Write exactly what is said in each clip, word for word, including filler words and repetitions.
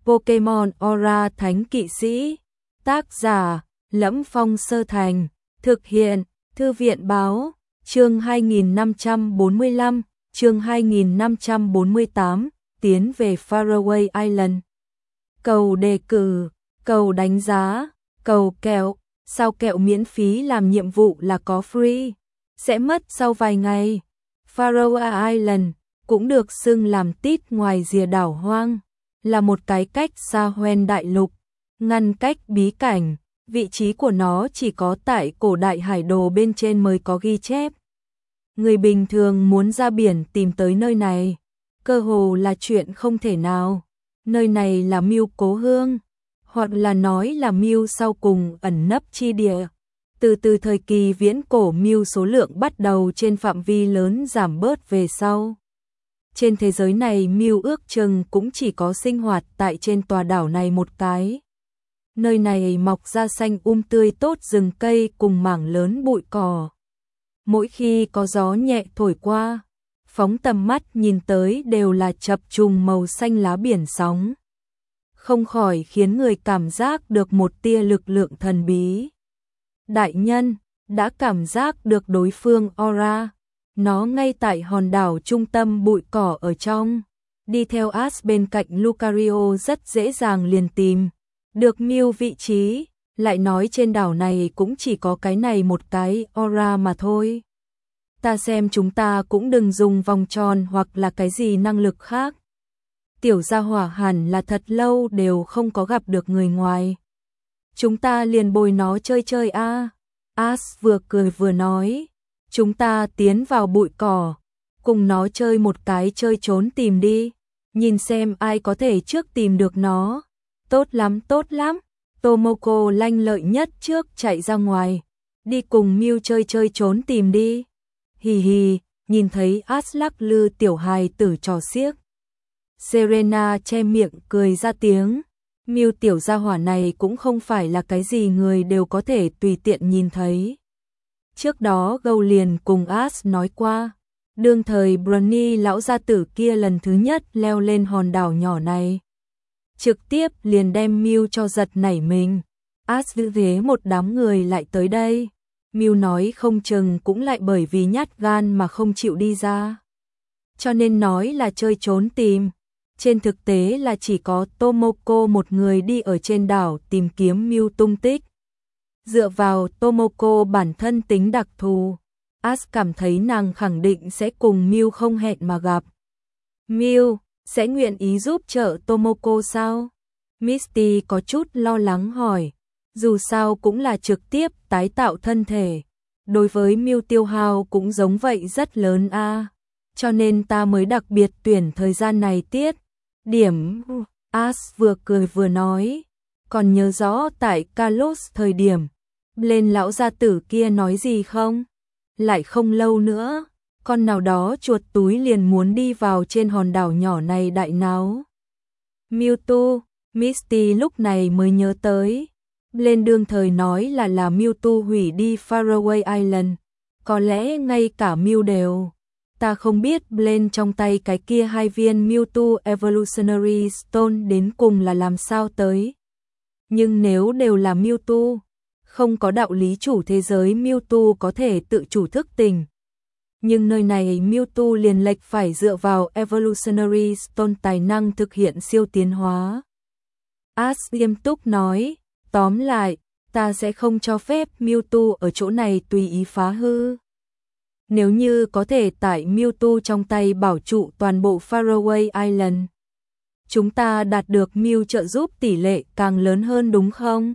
Pokemon Aura Thánh Kỵ Sĩ. Tác giả: Lẫm Phong Sơ Thành. Thực hiện: Thư viện báo. Chương hai nghìn năm trăm bốn mươi lăm, chương hai nghìn năm trăm bốn mươi tám, tiến về Faraway Island. Cầu đề cử, cầu đánh giá, cầu kẹo, sao kẹo miễn phí làm nhiệm vụ là có free, sẽ mất sau vài ngày. Faraway Island, cũng được xưng làm tít ngoài rìa đảo hoang, là một cái cách xa hoen đại lục, ngăn cách bí cảnh, vị trí của nó chỉ có tại cổ đại hải đồ bên trên mới có ghi chép. Người bình thường muốn ra biển tìm tới nơi này, cơ hồ là chuyện không thể nào. Nơi này là Mew cố hương, hoặc là nói là Mew sau cùng ẩn nấp chi địa. Từ từ thời kỳ viễn cổ Mew số lượng bắt đầu trên phạm vi lớn giảm bớt về sau. Trên thế giới này Mew ước chừng cũng chỉ có sinh hoạt tại trên tòa đảo này một cái. Nơi này mọc ra xanh um tươi tốt rừng cây cùng mảng lớn bụi cỏ. Mỗi khi có gió nhẹ thổi qua, phóng tầm mắt nhìn tới đều là chập trùng màu xanh lá biển sóng. Không khỏi khiến người cảm giác được một tia lực lượng thần bí. Đại nhân, đã cảm giác được đối phương Aura. Nó ngay tại hòn đảo trung tâm bụi cỏ ở trong. Đi theo Ash bên cạnh Lucario rất dễ dàng liền tìm được Mew vị trí. Lại nói trên đảo này cũng chỉ có cái này một cái Aura mà thôi. Ta xem chúng ta cũng đừng dùng vòng tròn hoặc là cái gì năng lực khác. Tiểu gia hỏa hẳn là thật lâu đều không có gặp được người ngoài. Chúng ta liền bồi nó chơi chơi a. À. Ash vừa cười vừa nói. Chúng ta tiến vào bụi cỏ, cùng nó chơi một cái chơi trốn tìm đi. Nhìn xem ai có thể trước tìm được nó. Tốt lắm, tốt lắm. Tomoko lanh lợi nhất trước chạy ra ngoài. Đi cùng Mew chơi chơi trốn tìm đi. Hì hì, nhìn thấy Ash lắc lư tiểu hài tử trò xiếc. Serena che miệng cười ra tiếng. Mew tiểu gia hỏa này cũng không phải là cái gì người đều có thể tùy tiện nhìn thấy. Trước đó Gâu liền cùng Ash nói qua. Đương thời Brony lão gia tử kia lần thứ nhất leo lên hòn đảo nhỏ này. Trực tiếp liền đem Mew cho giật nảy mình. Ash giữ thế một đám người lại tới đây. Mew nói không chừng cũng lại bởi vì nhát gan mà không chịu đi ra. Cho nên nói là chơi trốn tìm. Trên thực tế là chỉ có Tomoko một người đi ở trên đảo tìm kiếm Mew tung tích. Dựa vào Tomoko bản thân tính đặc thù, Ash cảm thấy nàng khẳng định sẽ cùng Mew không hẹn mà gặp. Mew sẽ nguyện ý giúp trợ Tomoko sao? Misty có chút lo lắng hỏi. Dù sao cũng là trực tiếp tái tạo thân thể. Đối với Mew tiêu hao cũng giống vậy rất lớn a. À. Cho nên ta mới đặc biệt tuyển thời gian này tiết. Điểm, Ash vừa cười vừa nói. Còn nhớ rõ tại Kalos thời điểm, lên lão gia tử kia nói gì không? Lại không lâu nữa, con nào đó chuột túi liền muốn đi vào trên hòn đảo nhỏ này đại náo. Mewtwo, Misty lúc này mới nhớ tới. Lên đương thời nói là là Mewtwo hủy đi Faraway Island. Có lẽ ngay cả Mew đều. Ta không biết Blaine trong tay cái kia hai viên Mewtwo Evolutionary Stone đến cùng là làm sao tới. Nhưng nếu đều là Mewtwo, không có đạo lý chủ thế giới Mewtwo có thể tự chủ thức tỉnh. Nhưng nơi này Mewtwo liền lệch phải dựa vào Evolutionary Stone tài năng thực hiện siêu tiến hóa. Ash nghiêm túc nói, tóm lại, ta sẽ không cho phép Mewtwo ở chỗ này tùy ý phá hư. Nếu như có thể tại Mewtwo trong tay bảo trụ toàn bộ Faraway Island, chúng ta đạt được Mew trợ giúp tỷ lệ càng lớn hơn đúng không?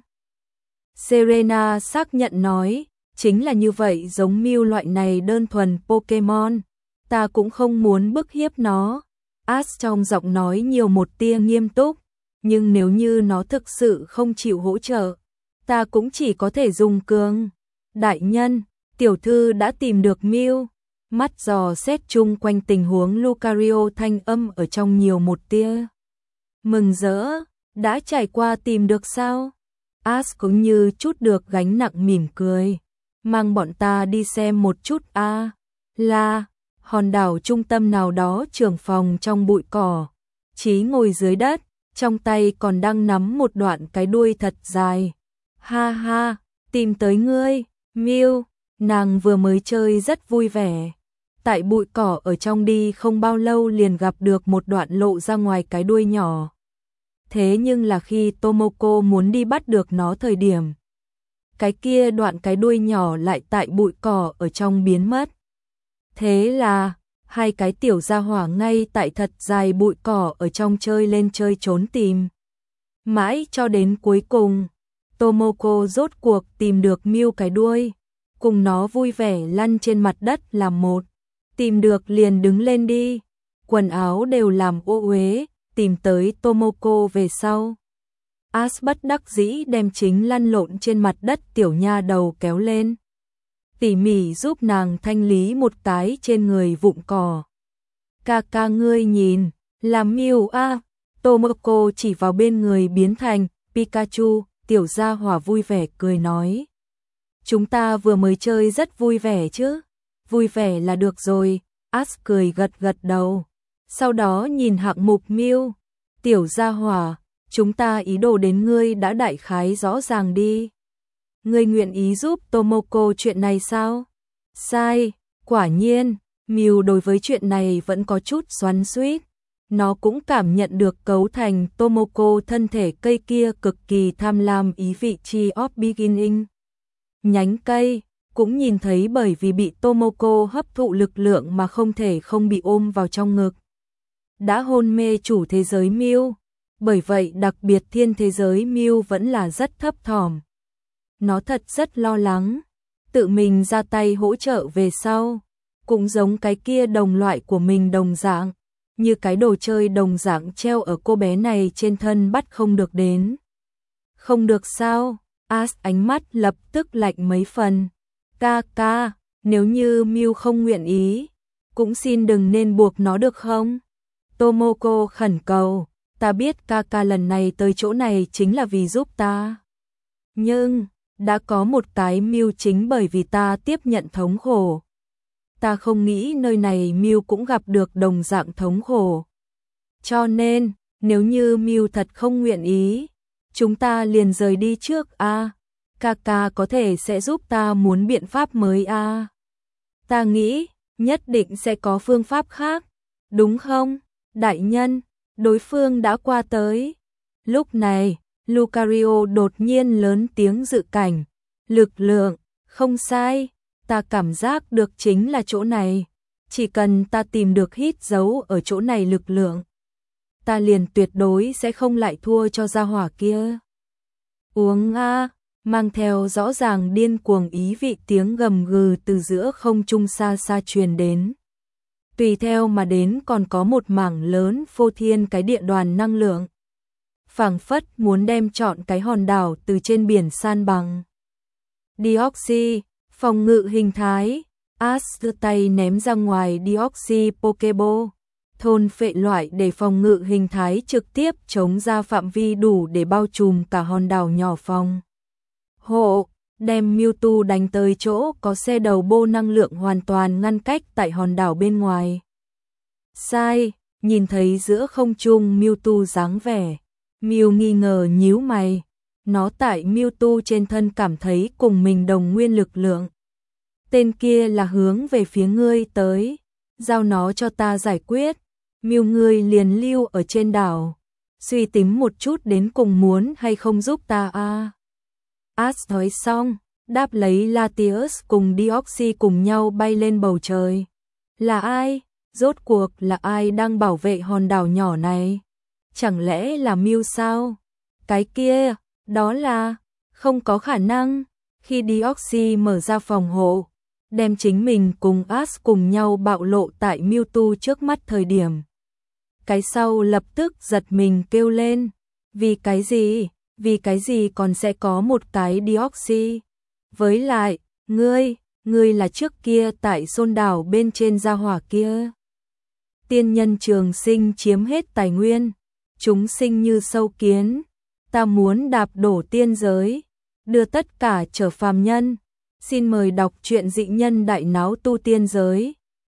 Serena xác nhận nói, chính là như vậy, giống Mew loại này đơn thuần Pokemon, ta cũng không muốn bức hiếp nó. Ash trong giọng nói nhiều một tia nghiêm túc, nhưng nếu như nó thực sự không chịu hỗ trợ, ta cũng chỉ có thể dùng cường. Đại nhân, tiểu thư đã tìm được Mew. Mắt dò xét chung quanh tình huống Lucario thanh âm ở trong nhiều một tia mừng rỡ, đã trải qua tìm được sao? Ash cũng như chút được gánh nặng mỉm cười. Mang bọn ta đi xem một chút a. À, là hòn đảo trung tâm nào đó trưởng phòng trong bụi cỏ. Chí ngồi dưới đất, trong tay còn đang nắm một đoạn cái đuôi thật dài. Ha ha, tìm tới ngươi, Mew, nàng vừa mới chơi rất vui vẻ. Tại bụi cỏ ở trong đi không bao lâu liền gặp được một đoạn lộ ra ngoài cái đuôi nhỏ. Thế nhưng là khi Tomoko muốn đi bắt được nó thời điểm, cái kia đoạn cái đuôi nhỏ lại tại bụi cỏ ở trong biến mất. Thế là, hai cái tiểu gia hỏa ngay tại thật dài bụi cỏ ở trong chơi lên chơi trốn tìm. Mãi cho đến cuối cùng, Tomoko rốt cuộc tìm được Mew cái đuôi, cùng nó vui vẻ lăn trên mặt đất làm một. Tìm được liền đứng lên đi, quần áo đều làm ô uế, tìm tới Tomoko về sau. Ash bất đắc dĩ đem chính lăn lộn trên mặt đất tiểu nha đầu kéo lên, tỉ mỉ giúp nàng thanh lý một cái trên người vụn cỏ. Ca ca ngươi nhìn, là Mew a. Tomoko chỉ vào bên người biến thành Pikachu, tiểu gia hỏa vui vẻ cười nói. Chúng ta vừa mới chơi rất vui vẻ chứ, vui vẻ là được rồi, Ash cười gật gật đầu. Sau đó nhìn hạng mục Mew, tiểu gia hỏa, chúng ta ý đồ đến ngươi đã đại khái rõ ràng đi. Ngươi nguyện ý giúp Tomoko chuyện này sao? Sai, quả nhiên, Mew đối với chuyện này vẫn có chút xoắn xuýt. Nó cũng cảm nhận được cấu thành Tomoko thân thể cây kia cực kỳ tham lam ý vị Tree of Beginning. Nhánh cây, cũng nhìn thấy bởi vì bị Tomoko hấp thụ lực lượng mà không thể không bị ôm vào trong ngực. Đã hôn mê chủ thế giới Mew, bởi vậy đặc biệt thiên thế giới Mew vẫn là rất thấp thỏm. Nó thật rất lo lắng, tự mình ra tay hỗ trợ về sau, cũng giống cái kia đồng loại của mình đồng dạng, như cái đồ chơi đồng dạng treo ở cô bé này trên thân bắt không được đến. Không được sao? Ash ánh mắt lập tức lạnh mấy phần. Ca ca, nếu như Mew không nguyện ý, cũng xin đừng nên buộc nó được không? Tomoko khẩn cầu, ta biết ca ca lần này tới chỗ này chính là vì giúp ta. Nhưng, đã có một cái Mew chính bởi vì ta tiếp nhận thống khổ. Ta không nghĩ nơi này Mew cũng gặp được đồng dạng thống khổ. Cho nên, nếu như Mew thật không nguyện ý, chúng ta liền rời đi trước a. À, Kaka có thể sẽ giúp ta muốn biện pháp mới a. À. Ta nghĩ, nhất định sẽ có phương pháp khác, đúng không? Đại nhân, đối phương đã qua tới. Lúc này, Lucario đột nhiên lớn tiếng dự cảnh. Lực lượng, không sai, ta cảm giác được chính là chỗ này. Chỉ cần ta tìm được hít dấu ở chỗ này lực lượng, ta liền tuyệt đối sẽ không lại thua cho gia hỏa kia. Uống a, mang theo rõ ràng điên cuồng ý vị tiếng gầm gừ từ giữa không trung xa xa truyền đến. Tùy theo mà đến còn có một mảng lớn phô thiên cái địa đoàn năng lượng. Phảng phất muốn đem trọn cái hòn đảo từ trên biển san bằng. Deoxy, phòng ngự hình thái, Ash đưa tay ném ra ngoài Deoxy Pokeball, thôn phệ loại để phòng ngự hình thái trực tiếp chống ra phạm vi đủ để bao trùm cả hòn đảo nhỏ phòng. Hộ, đem Mewtwo đánh tới chỗ có xe đầu bô năng lượng hoàn toàn ngăn cách tại hòn đảo bên ngoài. Sai, nhìn thấy giữa không trung Mewtwo dáng vẻ, Mew nghi ngờ nhíu mày, nó tại Mewtwo trên thân cảm thấy cùng mình đồng nguyên lực lượng. Tên kia là hướng về phía ngươi tới, giao nó cho ta giải quyết. Mew ngươi liền lưu ở trên đảo, suy tính một chút đến cùng muốn hay không giúp ta a. À. Ash nói xong, đáp lấy Latios cùng Deoxy cùng nhau bay lên bầu trời. Là ai? Rốt cuộc là ai đang bảo vệ hòn đảo nhỏ này? Chẳng lẽ là Mew sao? Cái kia, đó là, không có khả năng. Khi Deoxy mở ra phòng hộ, đem chính mình cùng Ash cùng nhau bạo lộ tại Mewtwo trước mắt thời điểm. Cái sau lập tức giật mình kêu lên. Vì cái gì? Vì cái gì còn sẽ có một cái Deoxy? Với lại, ngươi, ngươi là trước kia tại Xôn đảo bên trên gia hỏa kia. Tiên nhân trường sinh chiếm hết tài nguyên, chúng sinh như sâu kiến. Ta muốn đạp đổ tiên giới, đưa tất cả trở phàm nhân. Xin mời đọc truyện dị nhân đại náo tu tiên giới.